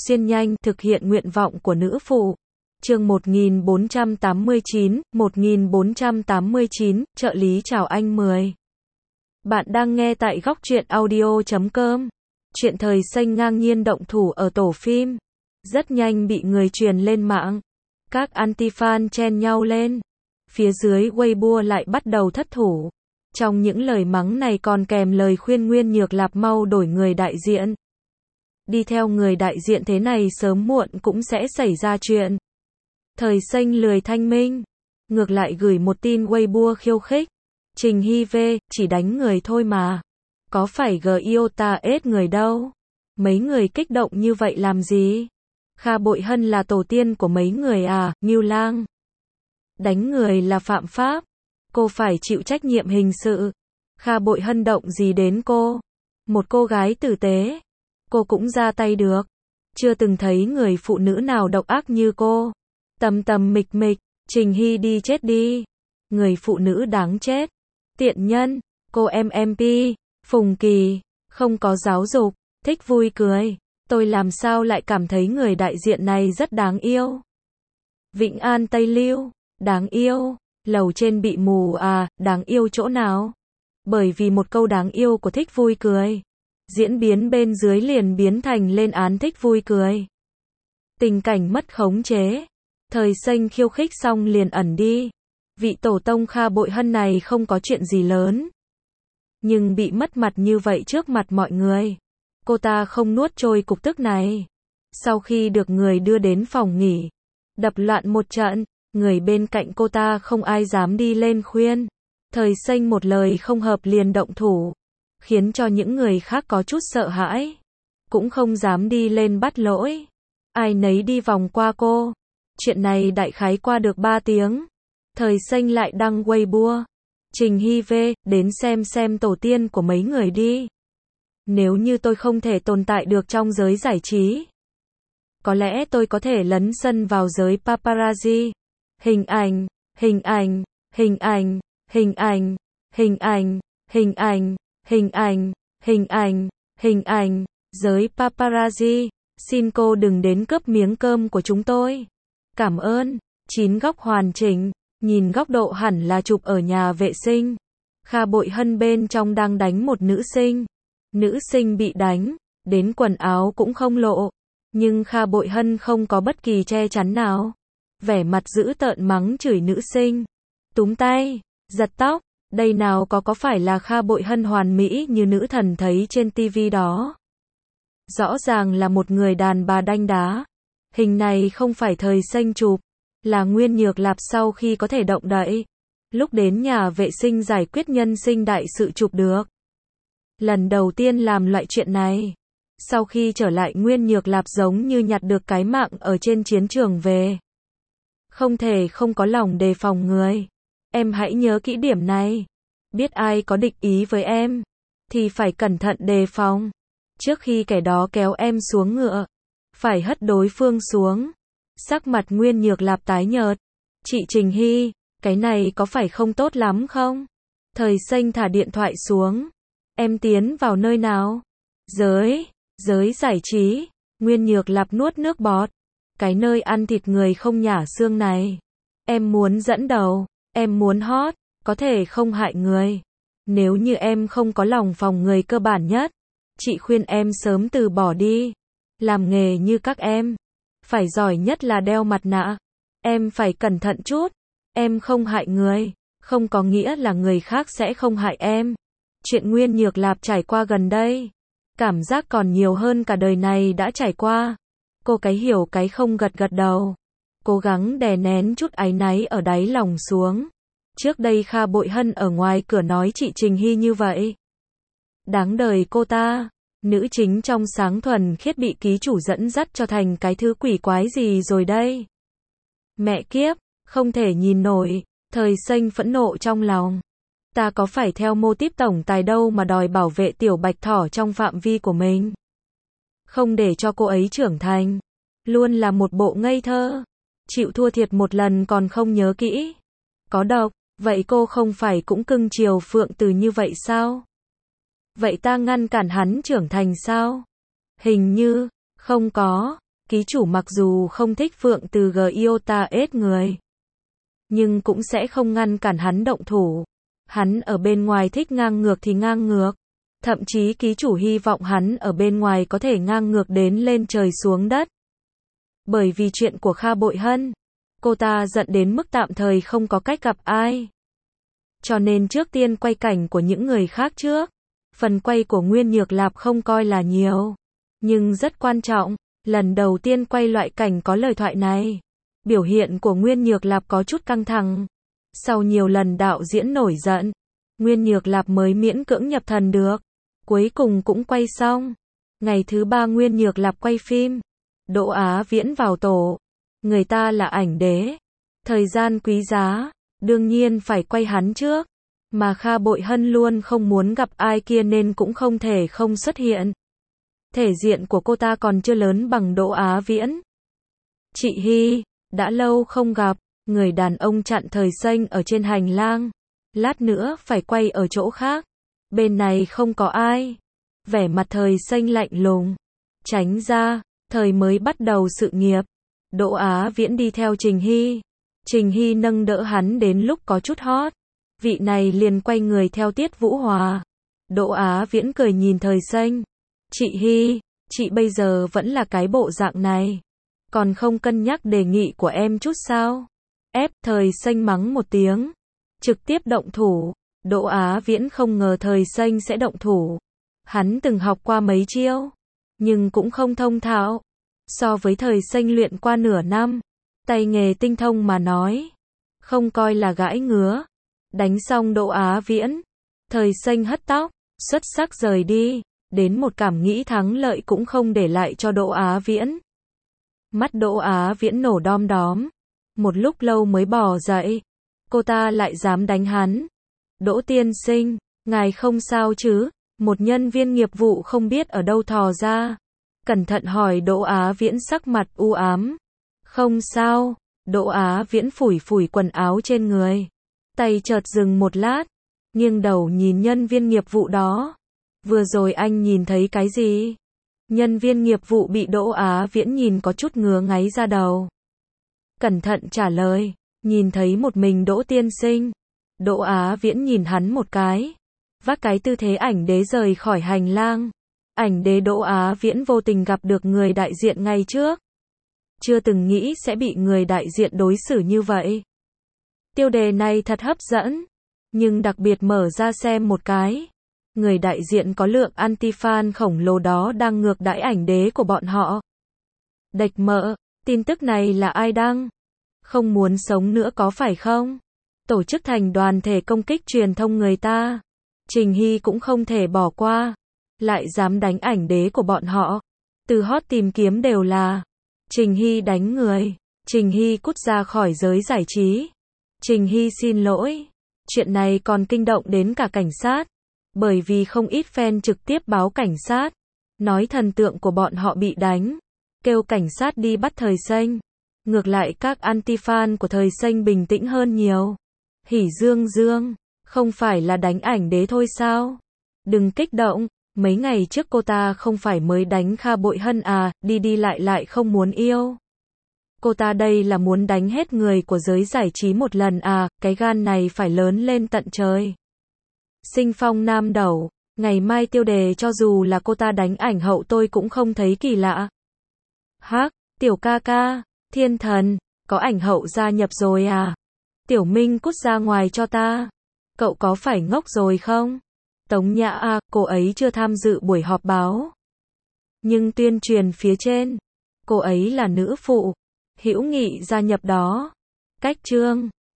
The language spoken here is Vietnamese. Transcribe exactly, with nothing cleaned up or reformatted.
xuyên nhanh, thực hiện nguyện vọng của nữ phụ. Chương một nghìn bốn trăm tám mươi chín, một nghìn bốn trăm tám mươi chín, trợ lý chào anh mười. Bạn đang nghe tại góc truyện audio chấm com. Chuyện thời xanh ngang nhiên động thủ ở tổ phim. Rất nhanh bị người truyền lên mạng. Các anti-fan chen nhau lên. Phía dưới Weibo lại bắt đầu thất thủ. Trong những lời mắng này còn kèm lời khuyên Nguyên Nhược Lạp mau đổi người đại diện. Đi theo người đại diện thế này sớm muộn cũng sẽ xảy ra chuyện. Thời xanh lười thanh minh. Ngược lại gửi một tin Weibo khiêu khích. Trình Hy về, chỉ đánh người thôi mà. Có phải gờ iota ết người đâu. Mấy người kích động như vậy làm gì? Kha Bội Hân là tổ tiên của mấy người à, Ngưu Lang. Đánh người là phạm pháp. Cô phải chịu trách nhiệm hình sự. Kha Bội Hân động gì đến cô? Một cô gái tử tế. Cô cũng ra tay được. Chưa từng thấy người phụ nữ nào độc ác như cô. Tầm tầm mịch mịch, Trình Hy đi chết đi. Người phụ nữ đáng chết. Tiện nhân, cô em em pê, Phùng Kỳ, không có giáo dục, thích vui cười. Tôi làm sao lại cảm thấy người đại diện này rất đáng yêu. Vĩnh An Tây Lưu, đáng yêu. Lầu trên bị mù à, đáng yêu chỗ nào? Bởi vì một câu đáng yêu của thích vui cười. Diễn biến bên dưới liền biến thành lên án thích vui cười. Tình cảnh mất khống chế. Thời xanh khiêu khích xong liền ẩn đi. Vị tổ tông Kha Bội Hân này không có chuyện gì lớn. Nhưng bị mất mặt như vậy trước mặt mọi người. Cô ta không nuốt trôi cục tức này. Sau khi được người đưa đến phòng nghỉ. Đập loạn một trận. Người bên cạnh cô ta không ai dám đi lên khuyên. Thời xanh một lời không hợp liền động thủ. Khiến cho những người khác có chút sợ hãi. Cũng không dám đi lên bắt lỗi. Ai nấy đi vòng qua cô. Chuyện này đại khái qua được ba tiếng. Thời xanh lại đăng Weibo. Trình Hy về, đến xem xem tổ tiên của mấy người đi. Nếu như tôi không thể tồn tại được trong giới giải trí. Có lẽ tôi có thể lấn sân vào giới paparazzi. Hình ảnh, hình ảnh, hình ảnh, hình ảnh, hình ảnh, hình ảnh, hình ảnh, hình ảnh, hình ảnh, giới paparazzi, xin cô đừng đến cướp miếng cơm của chúng tôi. Cảm ơn. Chín góc hoàn chỉnh, nhìn góc độ hẳn là chụp ở nhà vệ sinh. Kha Bội Hân bên trong đang đánh một nữ sinh. Nữ sinh bị đánh, đến quần áo cũng không lộ. Nhưng Kha Bội Hân không có bất kỳ che chắn nào. Vẻ mặt dữ tợn mắng chửi nữ sinh. Túm tay, giật tóc, đây nào có có phải là Kha Bội Hân hoàn mỹ như nữ thần thấy trên tivi đó. Rõ ràng là một người đàn bà đanh đá. Hình này không phải thời xanh chụp, là Nguyên Nhược Lạp sau khi có thể động đậy. Lúc đến nhà vệ sinh giải quyết nhân sinh đại sự chụp được. Lần đầu tiên làm loại chuyện này. Sau khi trở lại Nguyên Nhược Lạp giống như nhặt được cái mạng ở trên chiến trường về. Không thể không có lòng đề phòng người. Em hãy nhớ kỹ điểm này. Biết ai có địch ý với em, thì phải cẩn thận đề phòng. Trước khi kẻ đó kéo em xuống ngựa, phải hất đối phương xuống. Sắc mặt Nguyên Nhược Lạp tái nhợt. Chị Trình Hy, cái này có phải không tốt lắm không? Thời xanh thả điện thoại xuống. Em tiến vào nơi nào? Giới, giới giải trí. Nguyên Nhược Lạp nuốt nước bọt. Cái nơi ăn thịt người không nhả xương này. Em muốn dẫn đầu, em muốn hot, có thể không hại người. Nếu như em không có lòng phòng người cơ bản nhất, chị khuyên em sớm từ bỏ đi. Làm nghề như các em, phải giỏi nhất là đeo mặt nạ. Em phải cẩn thận chút. Em không hại người, không có nghĩa là người khác sẽ không hại em. Chuyện Nguyên Nhược Lạp trải qua gần đây, cảm giác còn nhiều hơn cả đời này đã trải qua. Cô cái hiểu cái không gật gật đầu. Cố gắng đè nén chút áy náy ở đáy lòng xuống. Trước đây Kha Bội Hân ở ngoài cửa nói chị Trình Hy như vậy. Đáng đời cô ta. Nữ chính trong sáng thuần khiết bị ký chủ dẫn dắt cho thành cái thứ quỷ quái gì rồi đây. Mẹ kiếp, không thể nhìn nổi. Thời xanh phẫn nộ trong lòng. Ta có phải theo mô típ tổng tài đâu mà đòi bảo vệ tiểu bạch thỏ trong phạm vi của mình. Không để cho cô ấy trưởng thành. Luôn là một bộ ngây thơ. Chịu thua thiệt một lần còn không nhớ kỹ. Có độc, vậy cô không phải cũng cưng chiều Phượng Từ như vậy sao? Vậy ta ngăn cản hắn trưởng thành sao? Hình như, không có. Ký chủ mặc dù không thích Phượng từ Giota ết người, nhưng cũng sẽ không ngăn cản hắn động thủ. Hắn ở bên ngoài thích ngang ngược thì ngang ngược. Thậm chí ký chủ hy vọng hắn ở bên ngoài có thể ngang ngược đến lên trời xuống đất. Bởi vì chuyện của Kha Bội Hân, cô ta giận đến mức tạm thời không có cách gặp ai. Cho nên trước tiên quay cảnh của những người khác trước. Phần quay của Nguyên Nhược Lạp không coi là nhiều, nhưng rất quan trọng. Lần đầu tiên quay loại cảnh có lời thoại này, biểu hiện của Nguyên Nhược Lạp có chút căng thẳng. Sau nhiều lần đạo diễn nổi giận, Nguyên Nhược Lạp mới miễn cưỡng nhập thần được. Cuối cùng cũng quay xong. Ngày thứ ba Nguyên Nhược Lạp quay phim. Đỗ Á Viễn vào tổ. Người ta là ảnh đế. Thời gian quý giá, đương nhiên phải quay hắn trước. Mà Kha Bội Hân luôn không muốn gặp ai kia nên cũng không thể không xuất hiện. Thể diện của cô ta còn chưa lớn bằng Đỗ Á Viễn. Chị Hy, đã lâu không gặp. Người đàn ông chặn Thời Xanh ở trên hành lang. Lát nữa phải quay ở chỗ khác. Bên này không có ai. Vẻ mặt Thời Xanh lạnh lùng. Tránh ra, Thời mới bắt đầu sự nghiệp. Đỗ Á Viễn đi theo Trình Hy. Trình Hy nâng đỡ hắn đến lúc có chút hot. Vị này liền quay người theo Tiết Vũ Hòa. Đỗ Á Viễn cười nhìn Thời Xanh. Chị Hy, chị bây giờ vẫn là cái bộ dạng này. Còn không cân nhắc đề nghị của em chút sao? Ép Thời Xanh mắng một tiếng. Trực tiếp động thủ. Đỗ Á Viễn không ngờ Thời Xanh sẽ động thủ. Hắn từng học qua mấy chiêu, nhưng cũng không thông thạo. So với Thời Xanh luyện qua nửa năm, tay nghề tinh thông mà nói, không coi là gãi ngứa. Đánh xong Đỗ Á Viễn, Thời Xanh hất tóc, xuất sắc rời đi, đến một cảm nghĩ thắng lợi cũng không để lại cho Đỗ Á Viễn. Mắt Đỗ Á Viễn nổ đom đóm, một lúc lâu mới bỏ dậy. Cô ta lại dám đánh hắn. Đỗ tiên sinh, ngài không sao chứ? Một nhân viên nghiệp vụ không biết ở đâu thò ra. Cẩn thận hỏi Đỗ Á Viễn sắc mặt u ám. Không sao. Đỗ Á Viễn phủi phủi quần áo trên người. Tay chợt dừng một lát. Nghiêng đầu nhìn nhân viên nghiệp vụ đó. Vừa rồi anh nhìn thấy cái gì? Nhân viên nghiệp vụ bị Đỗ Á Viễn nhìn có chút ngứa ngáy ra đầu. Cẩn thận trả lời. Nhìn thấy một mình Đỗ tiên sinh. Đỗ Á Viễn nhìn hắn một cái. Vác cái tư thế ảnh đế rời khỏi hành lang. Ảnh đế Đỗ Á Viễn vô tình gặp được người đại diện ngay trước. Chưa từng nghĩ sẽ bị người đại diện đối xử như vậy. Tiêu đề này thật hấp dẫn. Nhưng đặc biệt mở ra xem một cái. Người đại diện có lượng anti-fan khổng lồ đó đang ngược đãi ảnh đế của bọn họ. Đạch mợ, tin tức này là ai đăng? Không muốn sống nữa có phải không? Tổ chức thành đoàn thể công kích truyền thông người ta. Trình Hy cũng không thể bỏ qua. Lại dám đánh ảnh đế của bọn họ. Từ hot tìm kiếm đều là Trình Hy đánh người. Trình Hy cút ra khỏi giới giải trí. Trình Hy xin lỗi. Chuyện này còn kinh động đến cả cảnh sát. Bởi vì không ít fan trực tiếp báo cảnh sát. Nói thần tượng của bọn họ bị đánh. Kêu cảnh sát đi bắt Thời Xanh. Ngược lại các anti-fan của Thời Xanh bình tĩnh hơn nhiều. Hỉ Dương Dương, không phải là đánh ảnh đế thôi sao? Đừng kích động, mấy ngày trước cô ta không phải mới đánh Kha Bội Hân à, đi đi lại lại không muốn yêu. Cô ta đây là muốn đánh hết người của giới giải trí một lần à, cái gan này phải lớn lên tận trời. Sinh phong nam đầu, ngày mai tiêu đề cho dù là cô ta đánh ảnh hậu tôi cũng không thấy kỳ lạ. Hắc, tiểu ca ca, thiên thần, có ảnh hậu gia nhập rồi à? Tiểu Minh cút ra ngoài cho ta. Cậu có phải ngốc rồi không? Tống Nhã à, cô ấy chưa tham dự buổi họp báo. Nhưng tuyên truyền phía trên, cô ấy là nữ phụ, hữu nghị gia nhập đó. Cách chương